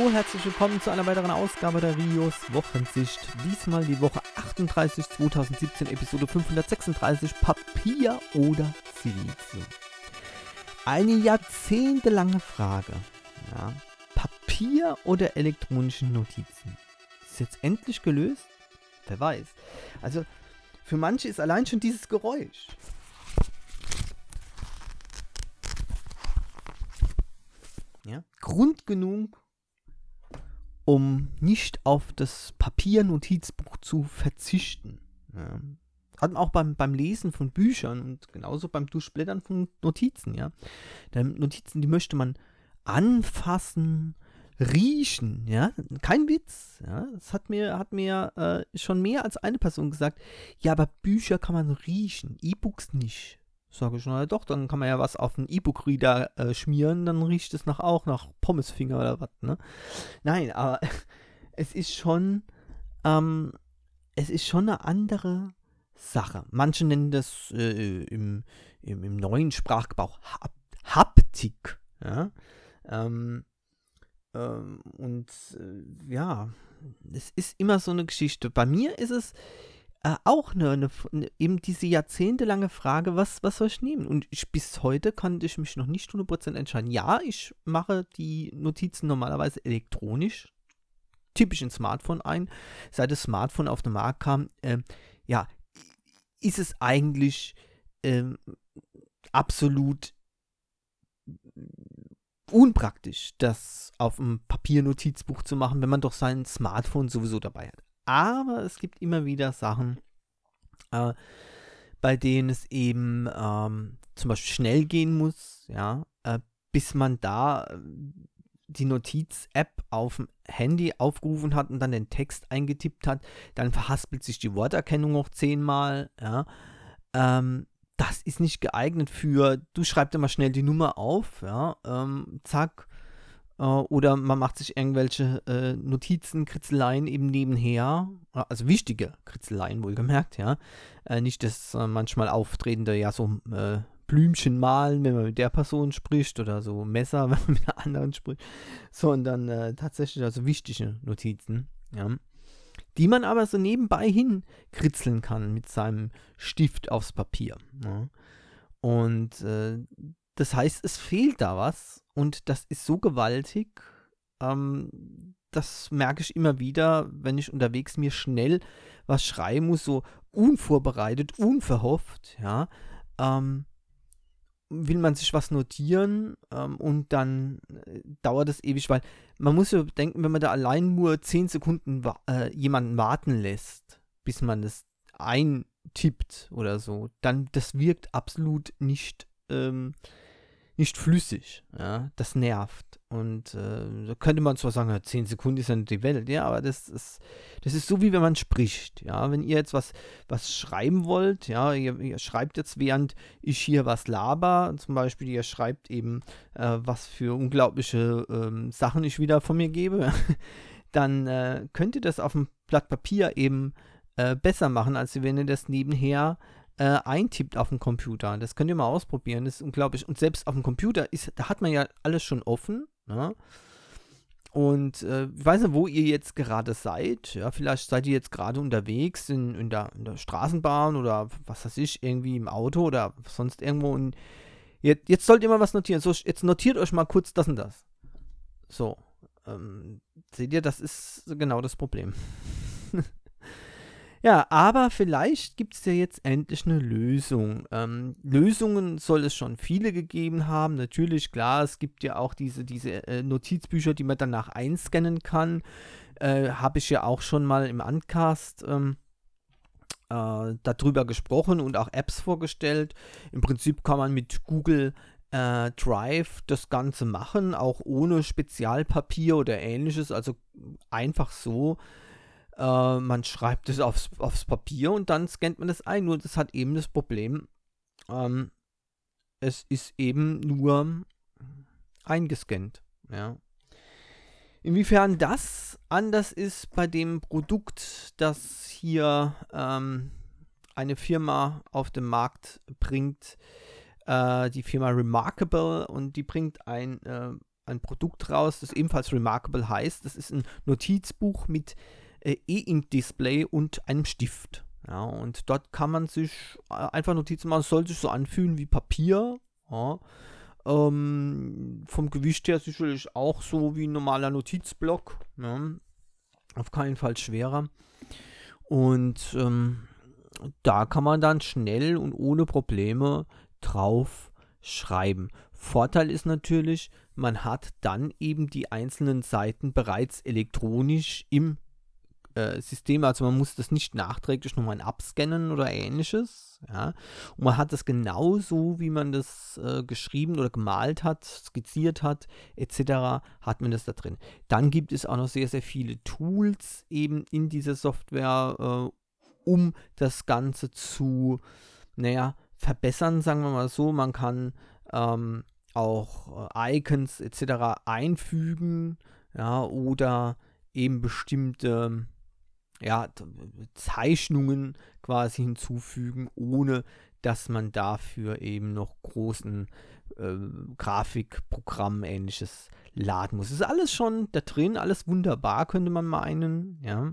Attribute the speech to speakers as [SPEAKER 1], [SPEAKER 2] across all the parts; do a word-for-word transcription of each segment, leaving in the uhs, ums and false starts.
[SPEAKER 1] Hallo, herzlich willkommen zu einer weiteren Ausgabe der Rios Wochensicht. Diesmal die Woche achtunddreißig zweitausendsiebzehn, Episode fünfhundertsechsunddreißig, Papier oder Silizium. Eine jahrzehntelange Frage. Ja. Papier oder elektronische Notizen? Ist jetzt endlich gelöst? Wer weiß. Also für manche ist allein schon dieses Geräusch. Ja, Grund genug, um nicht auf das Papiernotizbuch zu verzichten. Ja. Hat man auch beim, beim Lesen von Büchern und genauso beim Durchblättern von Notizen. Ja. Denn Notizen, die möchte man anfassen, riechen. Ja. Kein Witz. Ja. Das hat mir, hat mir äh, schon mehr als eine Person gesagt. Ja, aber Bücher kann man riechen, E-Books nicht. Sage ich, na doch, dann kann man ja was auf einen E-Book-Reader äh, schmieren, dann riecht es nach, auch nach Pommesfinger oder was, ne? Nein, aber es ist schon, ähm, es ist schon eine andere Sache. Manche nennen das äh, im, im, im neuen Sprachgebrauch Hap Haptik, ja? Ähm, ähm, und äh, ja, es ist immer so eine Geschichte. Bei mir ist es Äh, auch eine, eine, eine, eben diese jahrzehntelange Frage, was, was soll ich nehmen? Und ich, bis heute konnte ich mich noch nicht hundert Prozent entscheiden. Ja, ich mache die Notizen normalerweise elektronisch, typisch ins Smartphone ein. Seit das Smartphone auf den Markt kam, äh, ja, ist es eigentlich äh, absolut unpraktisch, das auf einem Papiernotizbuch zu machen, wenn man doch sein Smartphone sowieso dabei hat. Aber es gibt immer wieder Sachen, äh, bei denen es eben ähm, zum Beispiel schnell gehen muss, ja, äh, bis man da äh, die Notiz-App auf dem Handy aufgerufen hat und dann den Text eingetippt hat. Dann verhaspelt sich die Worterkennung noch zehnmal, ja. Ähm, das ist nicht geeignet für, du schreibst immer schnell die Nummer auf, ja, ähm, zack. Oder man macht sich irgendwelche äh, Notizen, Kritzeleien eben nebenher, also wichtige Kritzeleien wohlgemerkt, ja. Äh, nicht das äh, manchmal auftretende, ja, so äh, Blümchen malen, wenn man mit der Person spricht, oder so Messer, wenn man mit der anderen spricht, sondern äh, tatsächlich also wichtige Notizen, ja. Die man aber so nebenbei hin kritzeln kann mit seinem Stift aufs Papier. Ja. Und äh, das heißt, es fehlt da was und das ist so gewaltig, ähm, das merke ich immer wieder, wenn ich unterwegs mir schnell was schreiben muss, so unvorbereitet, unverhofft, ja, ähm, will man sich was notieren ähm, und dann äh, dauert es ewig, weil man muss ja denken, wenn man da allein nur zehn Sekunden wa- äh, jemanden warten lässt, bis man das eintippt oder so, dann das wirkt absolut nicht ähm, nicht flüssig, ja, das nervt. Und äh, da könnte man zwar sagen, ja, zehn Sekunden ist ja nicht die Welt, ja, aber das ist, das ist so, wie wenn man spricht, ja, wenn ihr jetzt was, was schreiben wollt, ja, ihr, ihr schreibt jetzt, während ich hier was laber, zum Beispiel, ihr schreibt eben, äh, was für unglaubliche ähm, Sachen ich wieder von mir gebe, dann äh, könnt ihr das auf dem Blatt Papier eben äh, besser machen, als wenn ihr das nebenher Äh, eintippt auf dem Computer. Das könnt ihr mal ausprobieren. Das ist unglaublich. Und selbst auf dem Computer ist, da hat man ja alles schon offen. Ne? Und äh, ich weiß nicht, wo ihr jetzt gerade seid. Ja, vielleicht seid ihr jetzt gerade unterwegs in, in, der, in der Straßenbahn oder was weiß ich, irgendwie im Auto oder sonst irgendwo. Und jetzt, jetzt sollt ihr mal was notieren. So, jetzt notiert euch mal kurz das und das. So. Ähm, seht ihr, das ist genau das Problem. Ja, aber vielleicht gibt es ja jetzt endlich eine Lösung. Ähm, Lösungen soll es schon viele gegeben haben. Natürlich, klar, es gibt ja auch diese, diese äh, Notizbücher, die man danach einscannen kann. Äh, Habe ich ja auch schon mal im Uncast ähm, äh, darüber gesprochen und auch Apps vorgestellt. Im Prinzip kann man mit Google äh, Drive das Ganze machen, auch ohne Spezialpapier oder ähnliches. Also einfach so. Uh, man schreibt es aufs, aufs Papier und dann scannt man das ein. Nur das hat eben das Problem, ähm, es ist eben nur eingescannt. Ja. Inwiefern das anders ist bei dem Produkt, das hier ähm, eine Firma auf den Markt bringt, äh, die Firma Remarkable, und die bringt ein, äh, ein Produkt raus, das ebenfalls Remarkable heißt. Das ist ein Notizbuch mit äh, E-Ink-Display und einem Stift. Ja, und dort kann man sich äh, einfach Notizen machen. Es soll sich so anfühlen wie Papier. Ja. Ähm, vom Gewicht her sicherlich auch so wie ein normaler Notizblock. Ja. Auf keinen Fall schwerer. Und ähm, da kann man dann schnell und ohne Probleme drauf schreiben. Vorteil ist natürlich, man hat dann eben die einzelnen Seiten bereits elektronisch im äh, System, also man muss das nicht nachträglich nochmal abscannen oder ähnliches. Ja. Und man hat das genauso, wie man das äh, geschrieben oder gemalt hat, skizziert hat, et cetera, hat man das da drin. Dann gibt es auch noch sehr, sehr viele Tools eben in dieser Software, äh, um das Ganze zu, naja, verbessern, sagen wir mal so. Man kann ähm, auch äh, Icons et cetera einfügen, ja, oder eben bestimmte ja, Zeichnungen quasi hinzufügen, ohne dass man dafür eben noch großen äh, Grafikprogramm ähnliches laden muss. Es ist alles schon da drin, alles wunderbar, könnte man meinen, ja.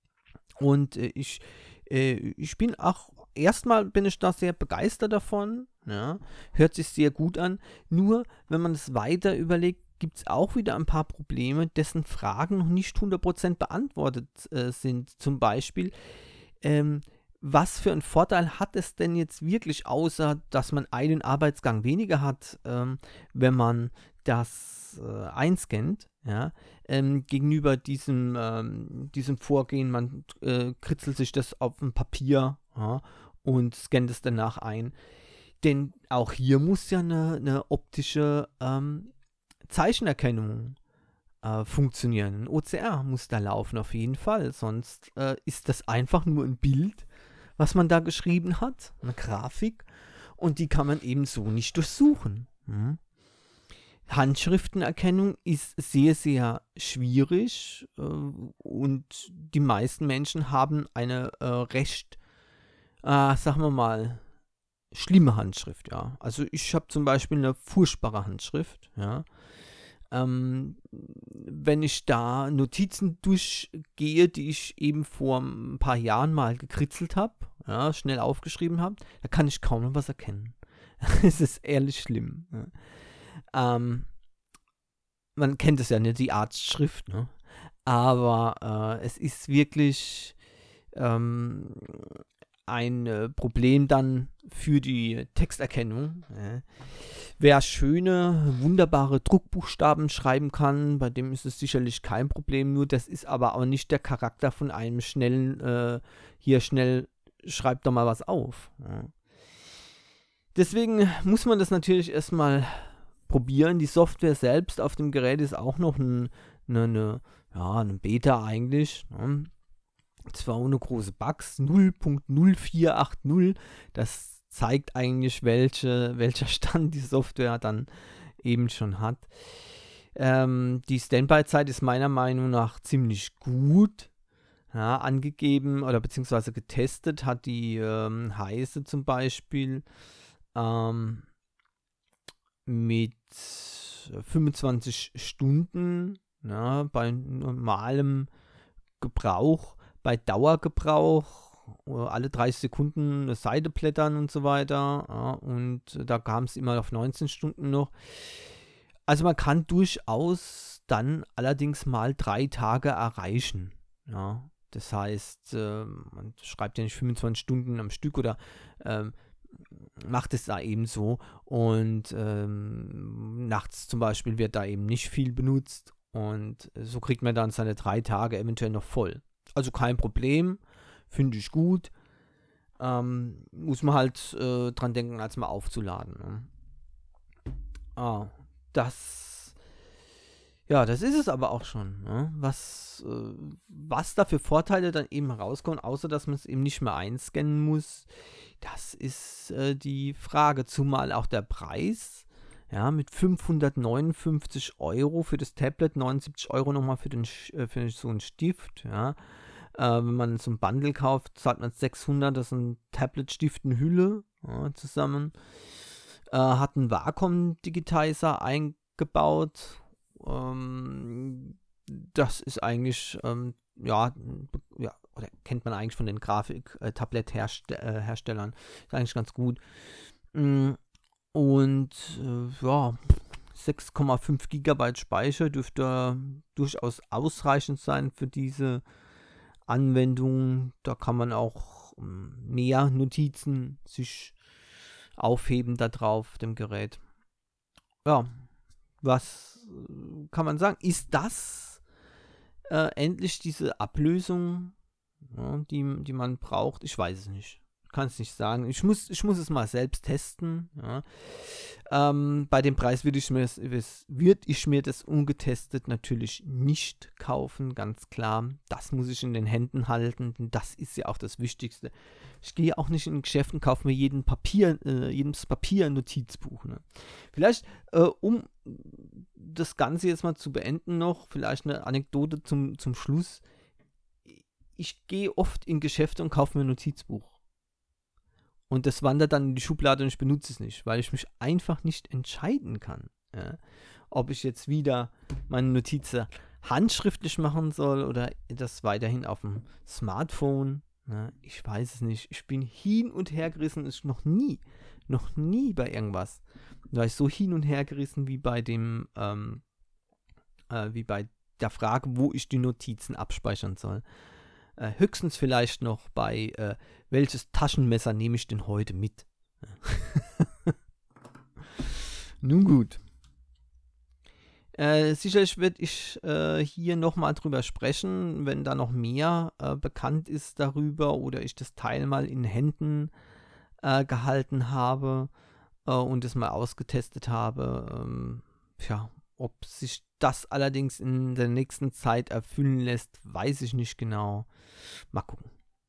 [SPEAKER 1] Und äh, ich, äh, ich bin auch, erstmal bin ich da sehr begeistert davon, ja, hört sich sehr gut an, nur wenn man es weiter überlegt, gibt es auch wieder ein paar Probleme, dessen Fragen noch nicht hundert Prozent beantwortet äh, sind. Zum Beispiel, ähm, was für einen Vorteil hat es denn jetzt wirklich, außer dass man einen Arbeitsgang weniger hat, ähm, wenn man das äh, einscannt, ja, ähm, gegenüber diesem, ähm, diesem Vorgehen, man äh, kritzelt sich das auf ein Papier, ja, und scannt es danach ein. Denn auch hier muss ja eine, eine optische ähm, Zeichenerkennung äh, funktionieren. Ein O C R muss da laufen auf jeden Fall, sonst äh, ist das einfach nur ein Bild, was man da geschrieben hat, eine Grafik, und die kann man eben so nicht durchsuchen. Hm. Handschriftenerkennung ist sehr, sehr schwierig äh, und die meisten Menschen haben eine äh, recht, äh, sagen wir mal, schlimme Handschrift, ja. Also ich habe zum Beispiel eine furchtbare Handschrift, ja. Ähm, wenn ich da Notizen durchgehe, die ich eben vor ein paar Jahren mal gekritzelt habe, ja, schnell aufgeschrieben habe, da kann ich kaum noch was erkennen. Es ist ehrlich schlimm. Ja. Ähm, man kennt es ja nicht, die Arztschrift, ne? Aber äh, es ist wirklich ähm, ein äh, Problem dann für die Texterkennung. Ja. Wer schöne, wunderbare Druckbuchstaben schreiben kann, bei dem ist es sicherlich kein Problem, nur das ist aber auch nicht der Charakter von einem schnellen, äh, hier schnell, schreibt doch mal was auf. Ja. Deswegen muss man das natürlich erstmal probieren. Die Software selbst auf dem Gerät ist auch noch ein, eine, eine, ja, eine Beta eigentlich. Ne? Zwar ohne große Bugs, null Punkt null vier acht null, das zeigt eigentlich, welche, welcher Stand die Software dann eben schon hat. Ähm, die Standby-Zeit ist meiner Meinung nach ziemlich gut, ja, angegeben oder beziehungsweise getestet hat die ähm, Heise zum Beispiel ähm, mit fünfundzwanzig Stunden, ja, bei normalem Gebrauch. Bei Dauergebrauch alle dreißig Sekunden eine Seite blättern und so weiter. Ja, und da kam es immer auf neunzehn Stunden noch. Also man kann durchaus dann allerdings mal drei Tage erreichen. Ja, das heißt, äh, man schreibt ja nicht fünfundzwanzig Stunden am Stück oder ähm, macht es da eben so. Und ähm, nachts zum Beispiel wird da eben nicht viel benutzt. Und so kriegt man dann seine drei Tage eventuell noch voll. Also kein Problem, finde ich gut. Ähm, muss man halt äh, dran denken, als mal aufzuladen. Ne? Ah, das, ja, das ist es aber auch schon. Ne? Was, äh, was da für Vorteile dann eben rauskommen, außer dass man es eben nicht mehr einscannen muss, das ist äh, die Frage. Zumal auch der Preis, ja, mit fünfhundertneunundfünfzig Euro für das Tablet, neunundsiebzig Euro nochmal für, den, äh, für so einen Stift, ja. Äh, wenn man so ein Bundle kauft, zahlt man sechshundert, das ist ein Tablet, Stift und Hülle, ja, zusammen. Äh, hat einen Wacom Digitizer eingebaut Ähm, das ist eigentlich, ähm, ja, ja, oder kennt man eigentlich von den Grafik-Tablet-Herstellern. Ist eigentlich ganz gut. Mm, Und äh, ja, sechs Komma fünf Gigabyte Speicher dürfte durchaus ausreichend sein für diese Anwendung. Da kann man auch ähm, mehr Notizen sich aufheben da drauf, dem Gerät. Ja, was äh, kann man sagen? Ist das äh, endlich diese Ablösung, ja, die, die man braucht? Ich weiß es nicht. Kann es nicht sagen. Ich muss, ich muss es mal selbst testen. Ja. Ähm, bei dem Preis würde ich, mir das, würd ich mir das ungetestet natürlich nicht kaufen, ganz klar. Das muss ich in den Händen halten, denn das ist ja auch das Wichtigste. Ich gehe auch nicht in ein Geschäft und kaufe mir jeden Papier, äh, jedes Papier-Notizbuch. Ne. Vielleicht, äh, um das Ganze jetzt mal zu beenden noch, vielleicht eine Anekdote zum, zum Schluss. Ich gehe oft in Geschäfte und kaufe mir ein Notizbuch. Und das wandert dann in die Schublade und ich benutze es nicht, weil ich mich einfach nicht entscheiden kann, ja, ob ich jetzt wieder meine Notizen handschriftlich machen soll oder das weiterhin auf dem Smartphone. Ja, ich weiß es nicht. Ich bin hin und her gerissen, ist noch nie, noch nie bei irgendwas. Da war ich so hin und her gerissen wie bei dem, ähm, äh, wie bei der Frage, wo ich die Notizen abspeichern soll. Äh, höchstens vielleicht noch bei, äh, welches Taschenmesser nehme ich denn heute mit? Nun gut. Äh, sicherlich werde ich äh, hier nochmal drüber sprechen, wenn da noch mehr äh, bekannt ist darüber oder ich das Teil mal in Händen äh, gehalten habe äh, und es mal ausgetestet habe. Ähm, ja, ob sich das allerdings in der nächsten Zeit erfüllen lässt, weiß ich nicht genau. Mal gucken.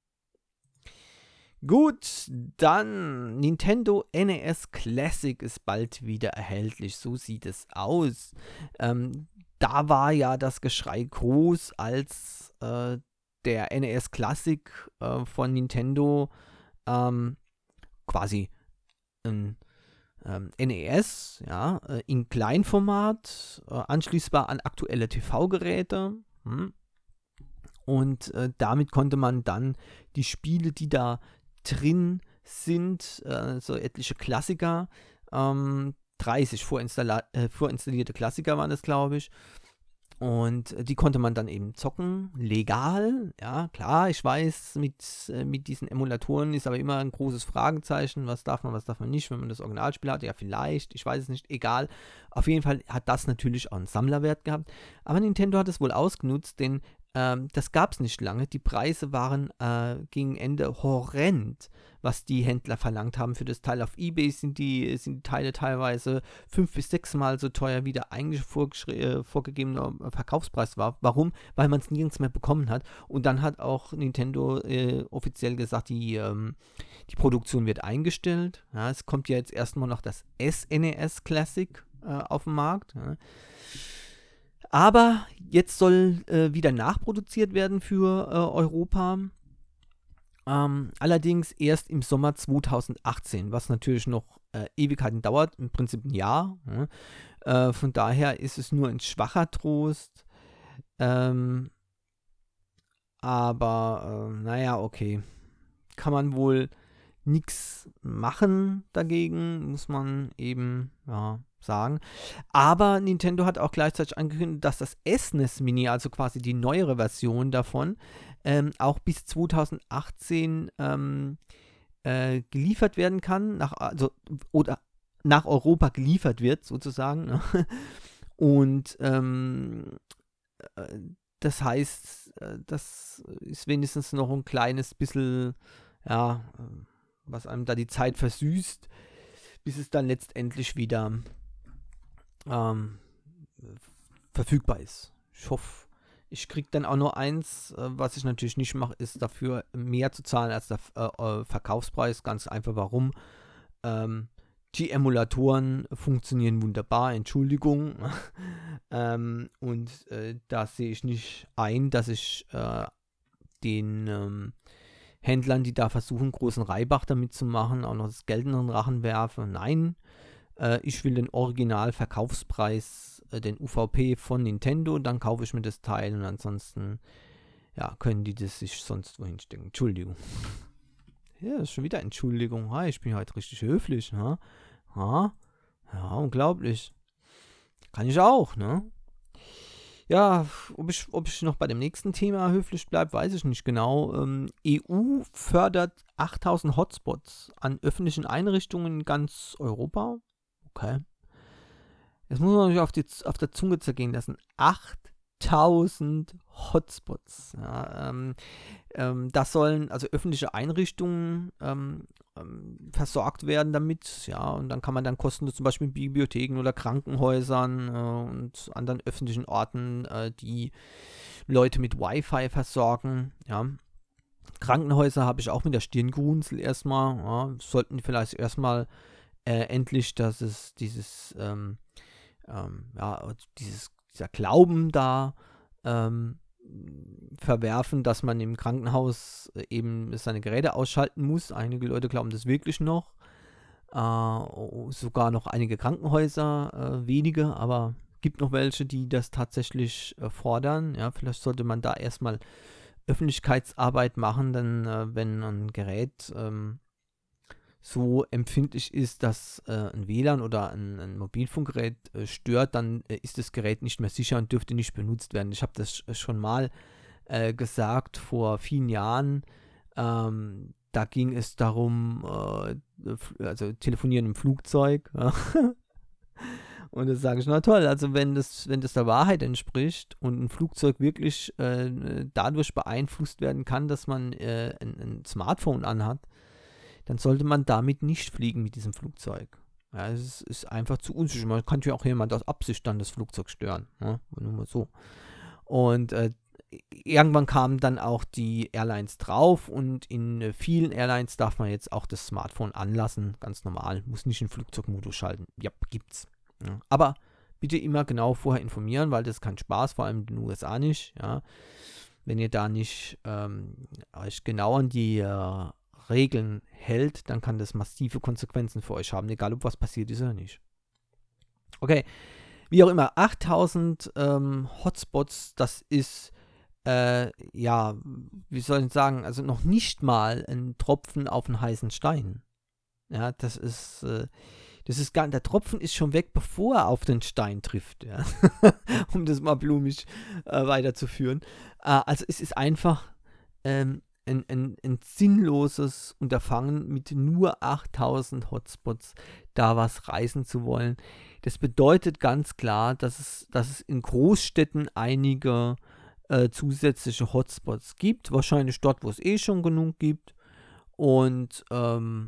[SPEAKER 1] Gut, dann Nintendo N E S Classic ist bald wieder erhältlich. So sieht es aus. Ähm, da war ja das Geschrei groß, als äh, der N E S Classic äh, von Nintendo ähm, quasi ein ähm, N E S, ja, äh, in Kleinformat, äh, anschließbar an aktuelle T V-Geräte. Hm. Und äh, damit konnte man dann die Spiele, die da drin sind, äh, so etliche Klassiker, ähm, dreißig vorinstalla- äh, vorinstallierte Klassiker waren es, glaube ich. Und äh, die konnte man dann eben zocken, legal, ja, klar, ich weiß, mit, äh, mit diesen Emulatoren ist aber immer ein großes Fragezeichen, was darf man, was darf man nicht, wenn man das Originalspiel hat, ja vielleicht, ich weiß es nicht, egal. Auf jeden Fall hat das natürlich auch einen Sammlerwert gehabt, aber Nintendo hat es wohl ausgenutzt, denn ähm, das gab es nicht lange. Die Preise waren äh, gegen Ende horrend, was die Händler verlangt haben für das Teil. Auf eBay sind die, sind die Teile teilweise fünf bis sechs Mal so teuer, wie der eigentlich äh, vorgegebene Verkaufspreis war. Warum? Weil man es nirgends mehr bekommen hat. Und dann hat auch Nintendo äh, offiziell gesagt, die, ähm, die Produktion wird eingestellt. Ja, es kommt ja jetzt erstmal noch das S N E S Classic äh, auf den Markt. Ja. Aber jetzt soll äh, wieder nachproduziert werden für äh, Europa. Ähm, allerdings erst im Sommer zweitausendachtzehn, was natürlich noch äh, Ewigkeiten dauert, im Prinzip ein Jahr. Ja. Äh, von daher ist es nur ein schwacher Trost. Ähm, aber, äh, naja, okay. Kann man wohl nichts machen dagegen, muss man eben, ja, sagen. Aber Nintendo hat auch gleichzeitig angekündigt, dass das S N E S Mini, also quasi die neuere Version davon, ähm, auch bis zweitausendachtzehn ähm, äh, geliefert werden kann, nach, also, oder nach Europa geliefert wird, sozusagen. Und ähm, äh, das heißt, äh, das ist wenigstens noch ein kleines bisschen, ja, was einem da die Zeit versüßt, bis es dann letztendlich wieder ähm, verfügbar ist. Ich hoffe, ich kriege dann auch nur eins. Äh, was ich natürlich nicht mache, ist dafür mehr zu zahlen als der äh, Verkaufspreis. Ganz einfach, warum? Ähm, die Emulatoren funktionieren wunderbar, Entschuldigung. ähm, und äh, da sehe ich nicht ein, dass ich äh, den ähm, Händlern, die da versuchen, großen Reibach damit zu machen, auch noch das Geld in den Rachen werfe. Nein, äh, ich will den Original-Verkaufspreis äh, den U V P von Nintendo, dann kaufe ich mir das Teil und ansonsten, ja, können die das sich sonst wohin stecken. Entschuldigung. Ja, das ist schon wieder Entschuldigung. Ha, ich bin heute richtig höflich, ne? Ha? Ja, unglaublich. Kann ich auch, ne? Ja, ob ich, ob ich noch bei dem nächsten Thema höflich bleibe, weiß ich nicht genau. Ähm, E U fördert achttausend Hotspots an öffentlichen Einrichtungen in ganz Europa. Okay. Jetzt muss man sich auf, die, auf der Zunge zergehen lassen. achttausend Hotspots. Ja, ähm, ähm, das sollen also öffentliche Einrichtungen ähm, ähm, versorgt werden damit. Ja, und dann kann man dann kostenlos zum Beispiel in Bibliotheken oder Krankenhäusern äh, und anderen öffentlichen Orten äh, die Leute mit Wi-Fi versorgen. Ja. Krankenhäuser habe ich auch mit der Stirn gerunzelt erstmal. Ja, sollten die vielleicht erstmal äh, endlich, dass es dieses ähm, ähm, ja, dieses, dieser Glauben da ähm, verwerfen, dass man im Krankenhaus eben seine Geräte ausschalten muss. Einige Leute glauben das wirklich noch. Äh, sogar noch einige Krankenhäuser, äh, wenige, aber gibt noch welche, die das tatsächlich äh, fordern. Ja, vielleicht sollte man da erstmal Öffentlichkeitsarbeit machen, denn äh, wenn ein Gerät ähm, so empfindlich ist, dass äh, ein W L A N oder ein, ein Mobilfunkgerät äh, stört, dann äh, ist das Gerät nicht mehr sicher und dürfte nicht benutzt werden. Ich habe das äh, schon mal äh, gesagt vor vielen Jahren. Ähm, da ging es darum, äh, also telefonieren im Flugzeug. Ja. Und das sage ich, na toll, also wenn das, wenn das der Wahrheit entspricht und ein Flugzeug wirklich äh, dadurch beeinflusst werden kann, dass man äh, ein, ein Smartphone anhat, dann sollte man damit nicht fliegen mit diesem Flugzeug. Ja, es ist, ist einfach zu unsicher. Man kann ja auch jemand aus Absicht dann das Flugzeug stören. Ja, nur mal so. Und äh, irgendwann kamen dann auch die Airlines drauf und in äh, vielen Airlines darf man jetzt auch das Smartphone anlassen. Ganz normal. Muss nicht in Flugzeugmodus schalten. Ja, gibt's. Ja. Aber bitte immer genau vorher informieren, weil das ist kein Spaß, vor allem in den U S A nicht. Ja. Wenn ihr da nicht ähm, euch genau an die äh, Regeln hält, dann kann das massive Konsequenzen für euch haben, egal ob was passiert ist oder nicht. Okay, wie auch immer, achttausend ähm, Hotspots, das ist, äh, ja, wie soll ich sagen, also noch nicht mal ein Tropfen auf einen heißen Stein. Ja, das ist, äh, das ist gar, der Tropfen ist schon weg, bevor er auf den Stein trifft, ja. Um das mal blumig äh, weiterzuführen. Äh, also es ist einfach, ähm, Ein, ein, ein sinnloses Unterfangen, mit nur achttausend Hotspots da was reißen zu wollen. Das bedeutet ganz klar, dass es, dass es in Großstädten einige äh, zusätzliche Hotspots gibt. Wahrscheinlich dort, wo es eh schon genug gibt. Und ähm,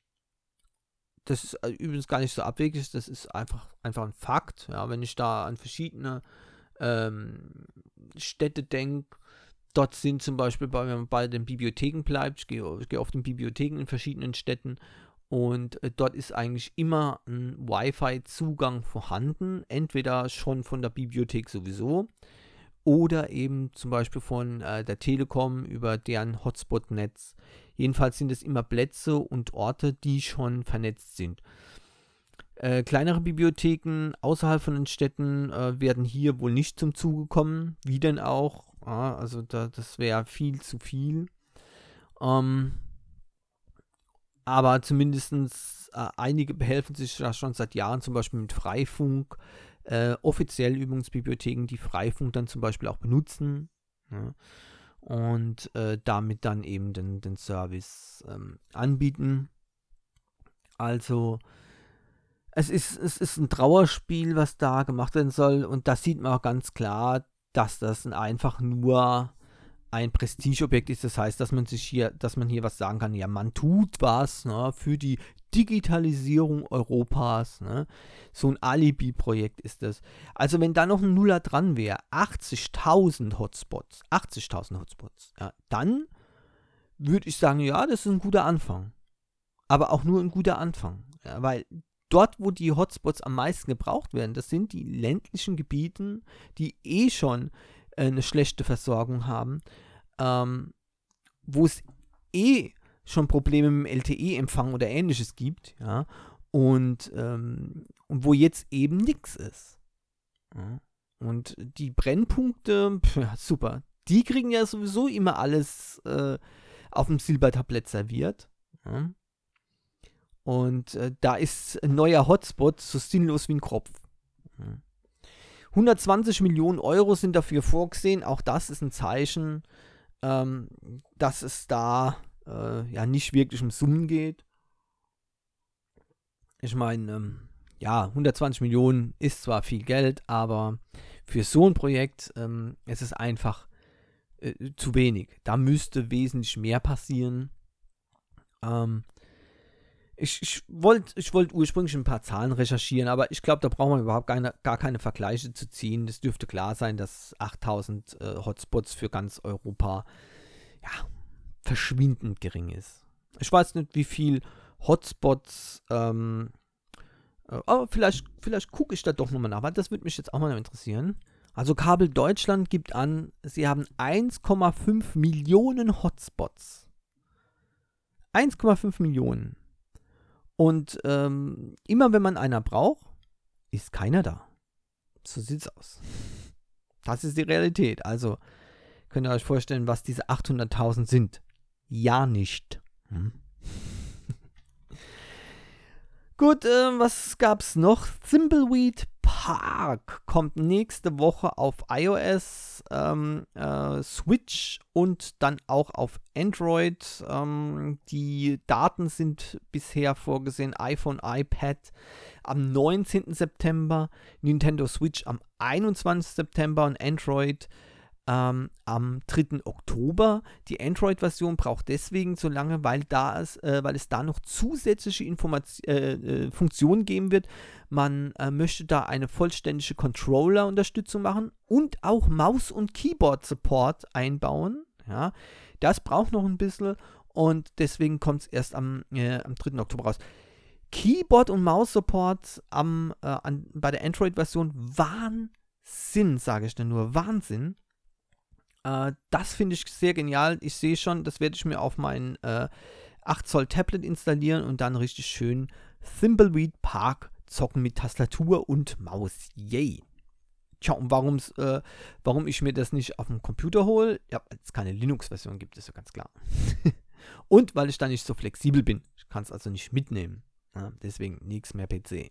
[SPEAKER 1] das ist übrigens gar nicht so abwegig. Das ist einfach, einfach ein Fakt. Ja, wenn ich da an verschiedene ähm, Städte denke, dort sind zum Beispiel, bei, wenn man bei den Bibliotheken bleibt, ich gehe, ich gehe auf den Bibliotheken in verschiedenen Städten und äh, dort ist eigentlich immer ein Wi-Fi-Zugang vorhanden, entweder schon von der Bibliothek sowieso oder eben zum Beispiel von äh, der Telekom über deren Hotspot-Netz. Jedenfalls sind es immer Plätze und Orte, die schon vernetzt sind. Äh, kleinere Bibliotheken außerhalb von den Städten äh, werden hier wohl nicht zum Zuge kommen, wie denn auch. Ja, also da, das wäre viel zu viel. Ähm, aber zumindest äh, einige behelfen sich da schon seit Jahren, zum Beispiel mit Freifunk. Äh, offiziell Übungsbibliotheken, die Freifunk dann zum Beispiel auch benutzen. Ja, und äh, damit dann eben den, den Service ähm, anbieten. Also es ist, es ist ein Trauerspiel, was da gemacht werden soll. Und da sieht man auch ganz klar, dass das einfach nur ein Prestigeobjekt ist. Das heißt, dass man sich hier, dass man hier was sagen kann, ja, man tut was, ne, für die Digitalisierung Europas. Ne? So ein Alibi-Projekt ist das. Also wenn da noch ein Nuller dran wäre, achtzigtausend Hotspots, achtzigtausend Hotspots, ja, dann würde ich sagen, ja, das ist ein guter Anfang. Aber auch nur ein guter Anfang. Ja, weil dort, wo die Hotspots am meisten gebraucht werden, das sind die ländlichen Gebieten, die eh schon äh, eine schlechte Versorgung haben, ähm, wo es eh schon Probleme mit dem L T E-Empfang oder ähnliches gibt, ja, und, ähm, und wo jetzt eben nichts ist. Ja. Und die Brennpunkte, pf, ja, super. Die kriegen ja sowieso immer alles äh, auf dem Silbertablett serviert. Ja. Und äh, da ist ein neuer Hotspot so sinnlos wie ein Kropf. Ja. hundertzwanzig Millionen Euro sind dafür vorgesehen. Auch das ist ein Zeichen, ähm, dass es da äh, ja nicht wirklich um Summen geht. Ich meine, ähm, ja, hundertzwanzig Millionen ist zwar viel Geld, aber für so ein Projekt ähm, ist es einfach äh, zu wenig. Da müsste wesentlich mehr passieren. Ähm, ich ich wollte ich wollt ursprünglich ein paar Zahlen recherchieren, aber ich glaube, da braucht man überhaupt keine, gar keine Vergleiche zu ziehen. Das dürfte klar sein, dass achttausend äh, Hotspots für ganz Europa ja, verschwindend gering ist. Ich weiß nicht, wie viel Hotspots ähm, aber vielleicht, vielleicht gucke ich da doch nochmal nach, weil das würde mich jetzt auch mal interessieren. Also Kabel Deutschland gibt an, sie haben eins Komma fünf Millionen Hotspots. eins Komma fünf Millionen. Und ähm, immer wenn man einer braucht, ist keiner da. So sieht's aus. Das ist die Realität. Also könnt ihr euch vorstellen, was diese achthunderttausend sind. Ja nicht. Hm. Gut, äh, was gab's noch? Thimbleweed Park kommt nächste Woche auf iOS, ähm, äh, Switch und dann auch auf Android. Ähm, die Daten sind bisher vorgesehen: iPhone, iPad am neunzehnten September, Nintendo Switch am einundzwanzigsten September und Android Ähm, am dritten Oktober. Die Android-Version braucht deswegen so lange, weil, da es, äh, weil es da noch zusätzliche Information, äh, äh, Funktionen geben wird. Man äh, möchte da eine vollständige Controller-Unterstützung machen und auch Maus- und Keyboard-Support einbauen. Ja, das braucht noch ein bisschen und deswegen kommt es erst am, äh, am dritten Oktober raus. Keyboard- und Maus-Support am, äh, an, bei der Android-Version Wahnsinn, sage ich dann nur, Wahnsinn. Uh, das finde ich sehr genial. Ich sehe schon, das werde ich mir auf mein äh, acht Zoll Tablet installieren und dann richtig schön Thimbleweed Park zocken mit Tastatur und Maus. Yay! Tja, und warum's, äh, warum ich mir das nicht auf dem Computer hole? Ja, weil es keine Linux-Version gibt, ist ja ganz klar. Und weil ich da nicht so flexibel bin. Ich kann es also nicht mitnehmen. Ja, deswegen nichts mehr P C.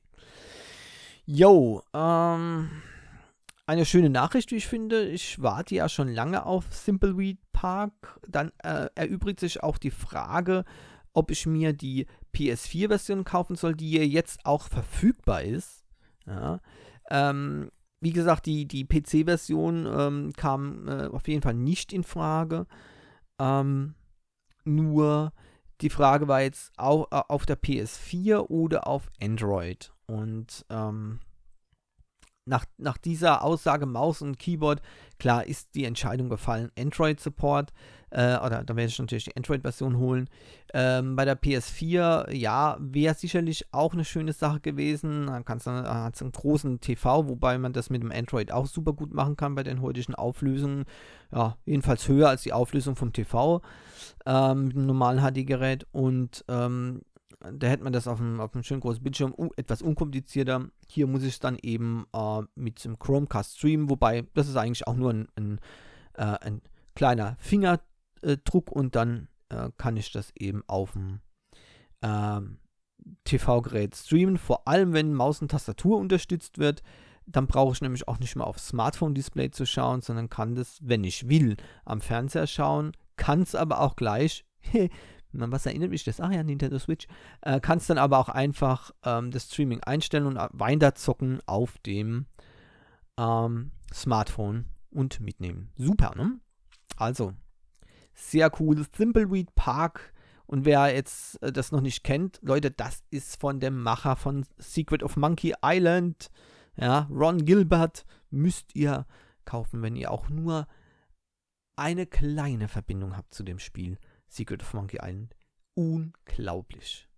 [SPEAKER 1] Yo, ähm... eine schöne Nachricht, wie ich finde. Ich warte ja schon lange auf Thimbleweed Park. Dann äh, erübrigt sich auch die Frage, ob ich mir die P S vier Version kaufen soll, die ja jetzt auch verfügbar ist. Ja. Ähm, wie gesagt, die, die P C-Version ähm, kam äh, auf jeden Fall nicht in Frage. Ähm, nur die Frage war jetzt auch äh, auf der P S vier oder auf Android. Und ähm, Nach, nach dieser Aussage Maus und Keyboard, klar ist die Entscheidung gefallen, Android-Support, äh, oder da werde ich natürlich die Android-Version holen. Ähm, bei der P S vier, ja, wäre sicherlich auch eine schöne Sache gewesen. Dann hat es einen großen T V, wobei man das mit dem Android auch super gut machen kann bei den heutigen Auflösungen. Ja, jedenfalls höher als die Auflösung vom T V ähm, mit einem normalen H D-Gerät. Und ähm, da hätte man das auf einem, auf einem schönen großen Bildschirm uh, etwas unkomplizierter. Hier muss ich es dann eben äh, mit dem Chromecast streamen, wobei das ist eigentlich auch nur ein, ein, äh, ein kleiner Fingerdruck und dann äh, kann ich das eben auf dem äh, T V-Gerät streamen. Vor allem, wenn Maus und Tastatur unterstützt wird, dann brauche ich nämlich auch nicht mehr aufs Smartphone-Display zu schauen, sondern kann das, wenn ich will, am Fernseher schauen, kann es aber auch gleich was erinnert mich das? Ach ja, Nintendo Switch. Äh, kannst dann aber auch einfach ähm, das Streaming einstellen und weiter zocken auf dem ähm, Smartphone und mitnehmen. Super, ne? Also, sehr cool. Thimbleweed Park. Und wer jetzt äh, das noch nicht kennt, Leute, das ist von dem Macher von Secret of Monkey Island. Ja, Ron Gilbert müsst ihr kaufen, wenn ihr auch nur eine kleine Verbindung habt zu dem Spiel. Secret of Monkey Island. Unglaublich.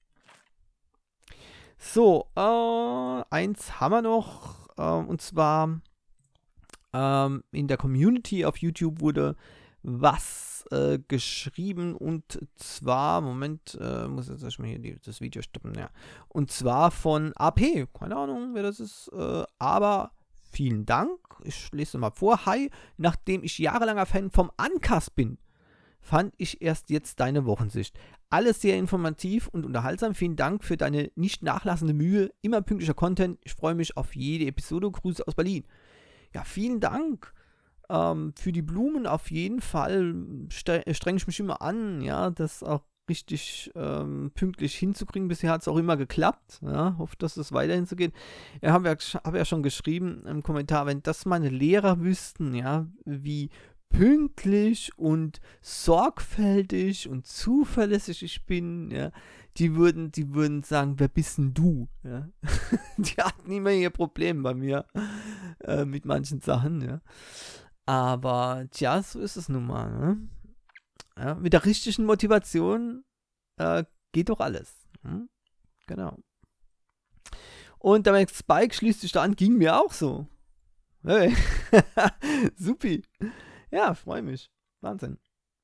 [SPEAKER 1] So, äh, eins haben wir noch. Äh, und zwar ähm, in der Community auf YouTube wurde was äh, geschrieben. Und zwar, Moment, äh, muss jetzt erstmal hier die, das Video stoppen. Ja. Und zwar von A P. Keine Ahnung, wer das ist. Äh, aber vielen Dank. Ich lese mal vor. Hi, nachdem ich jahrelanger Fan vom Uncast bin, fand ich erst jetzt deine Wochensicht. Alles sehr informativ und unterhaltsam. Vielen Dank für deine nicht nachlassende Mühe. Immer pünktlicher Content. Ich freue mich auf jede Episode. Grüße aus Berlin. Ja, vielen Dank ähm, für die Blumen. Auf jeden Fall stre- strenge ich mich immer an, ja, das auch richtig ähm, pünktlich hinzukriegen. Bisher hat es auch immer geklappt. Ja, hoffe, dass es weiterhin so geht. Ich habe ja, hab ja schon geschrieben im Kommentar, wenn das meine Lehrer wüssten, ja, wie pünktlich und sorgfältig und zuverlässig ich bin, ja, die würden, die würden sagen, wer bist denn du? Ja? Die hatten immer ihr Problem bei mir äh, mit manchen Sachen, ja. Aber tja, so ist es nun mal, ne? Ja, mit der richtigen Motivation äh, geht doch alles. Hm? Genau. Und der Max Spike schließt sich da an, ging mir auch so. Hey. Supi. Ja, freue mich. Wahnsinn.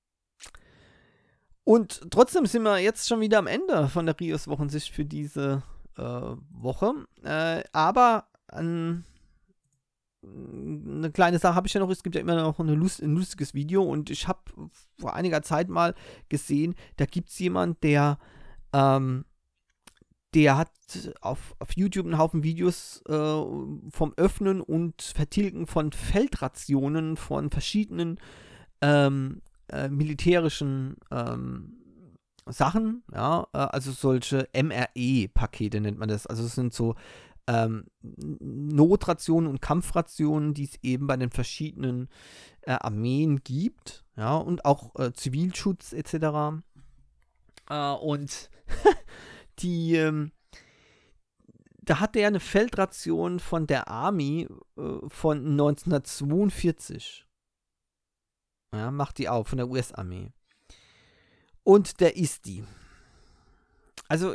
[SPEAKER 1] Und trotzdem sind wir jetzt schon wieder am Ende von der Rios Wochensicht für diese äh, Woche. Äh, aber an eine kleine Sache habe ich ja noch, es gibt ja immer noch eine Lust, ein lustiges Video und ich habe vor einiger Zeit mal gesehen, da gibt es jemanden, der ähm, der hat auf, auf YouTube einen Haufen Videos äh, vom Öffnen und Vertilgen von Feldrationen von verschiedenen ähm, äh, militärischen ähm, Sachen, ja, äh, also solche M R E-Pakete nennt man das, also es sind so Ähm, Notrationen und Kampfrationen, die es eben bei den verschiedenen äh, Armeen gibt, ja, und auch äh, Zivilschutz et cetera. Äh, und die, ähm, da hat er eine Feldration von der Army äh, von neunzehnhundertzweiundvierzig. Ja, macht die auf, von der U S-Armee. Und der isst die. Also,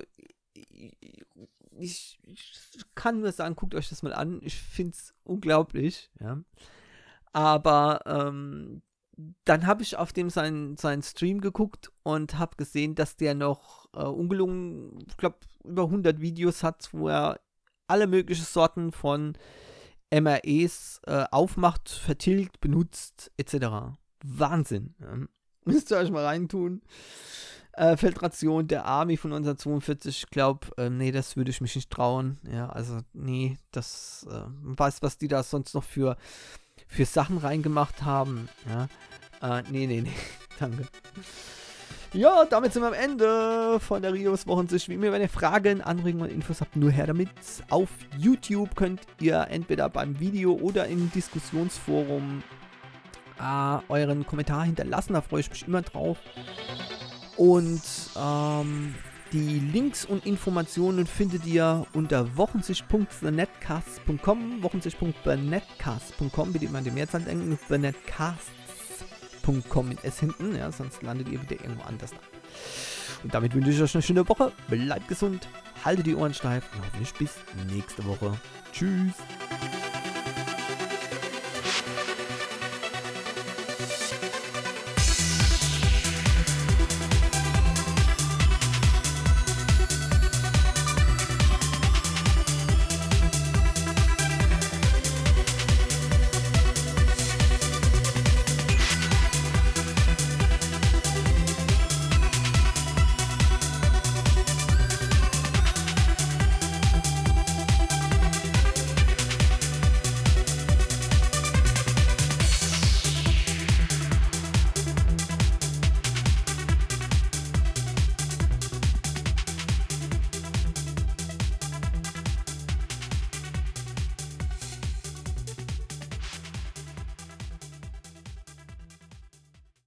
[SPEAKER 1] Ich, ich kann nur sagen, guckt euch das mal an. Ich finde es unglaublich, ja. Aber ähm, dann habe ich auf dem seinen, seinen Stream geguckt und habe gesehen, dass der noch äh, ungelungen, ich glaube, über hundert Videos hat, wo er alle möglichen Sorten von M R Es äh, aufmacht, vertilgt, benutzt, et cetera. Wahnsinn. Ja. Müsst ihr euch mal reintun. Äh, Feldration der Army von neunzehnhundertzweiundvierzig, ich glaube, äh, nee, das würde ich mich nicht trauen. Ja, also, nee, das, äh, man weiß, was die da sonst noch für, für Sachen reingemacht haben. Ja, äh, nee, nee, nee, danke. Ja, damit sind wir am Ende von der Rios Wochensicht. Wie immer, wenn ihr Fragen, Anregungen und Infos habt, nur her damit. Auf YouTube könnt ihr entweder beim Video oder im Diskussionsforum äh, euren Kommentar hinterlassen, da freue ich mich immer drauf. Und ähm, die Links und Informationen findet ihr unter wochensicht punkt the netcasts punkt com, wochensicht punkt the netcasts punkt com, bitte immer an die Mehrzahl denken, the netcasts punkt com mit S hinten, ja, sonst landet ihr wieder irgendwo anders da. Und damit wünsche ich euch eine schöne Woche, bleibt gesund, haltet die Ohren steif und hoffentlich bis nächste Woche. Tschüss!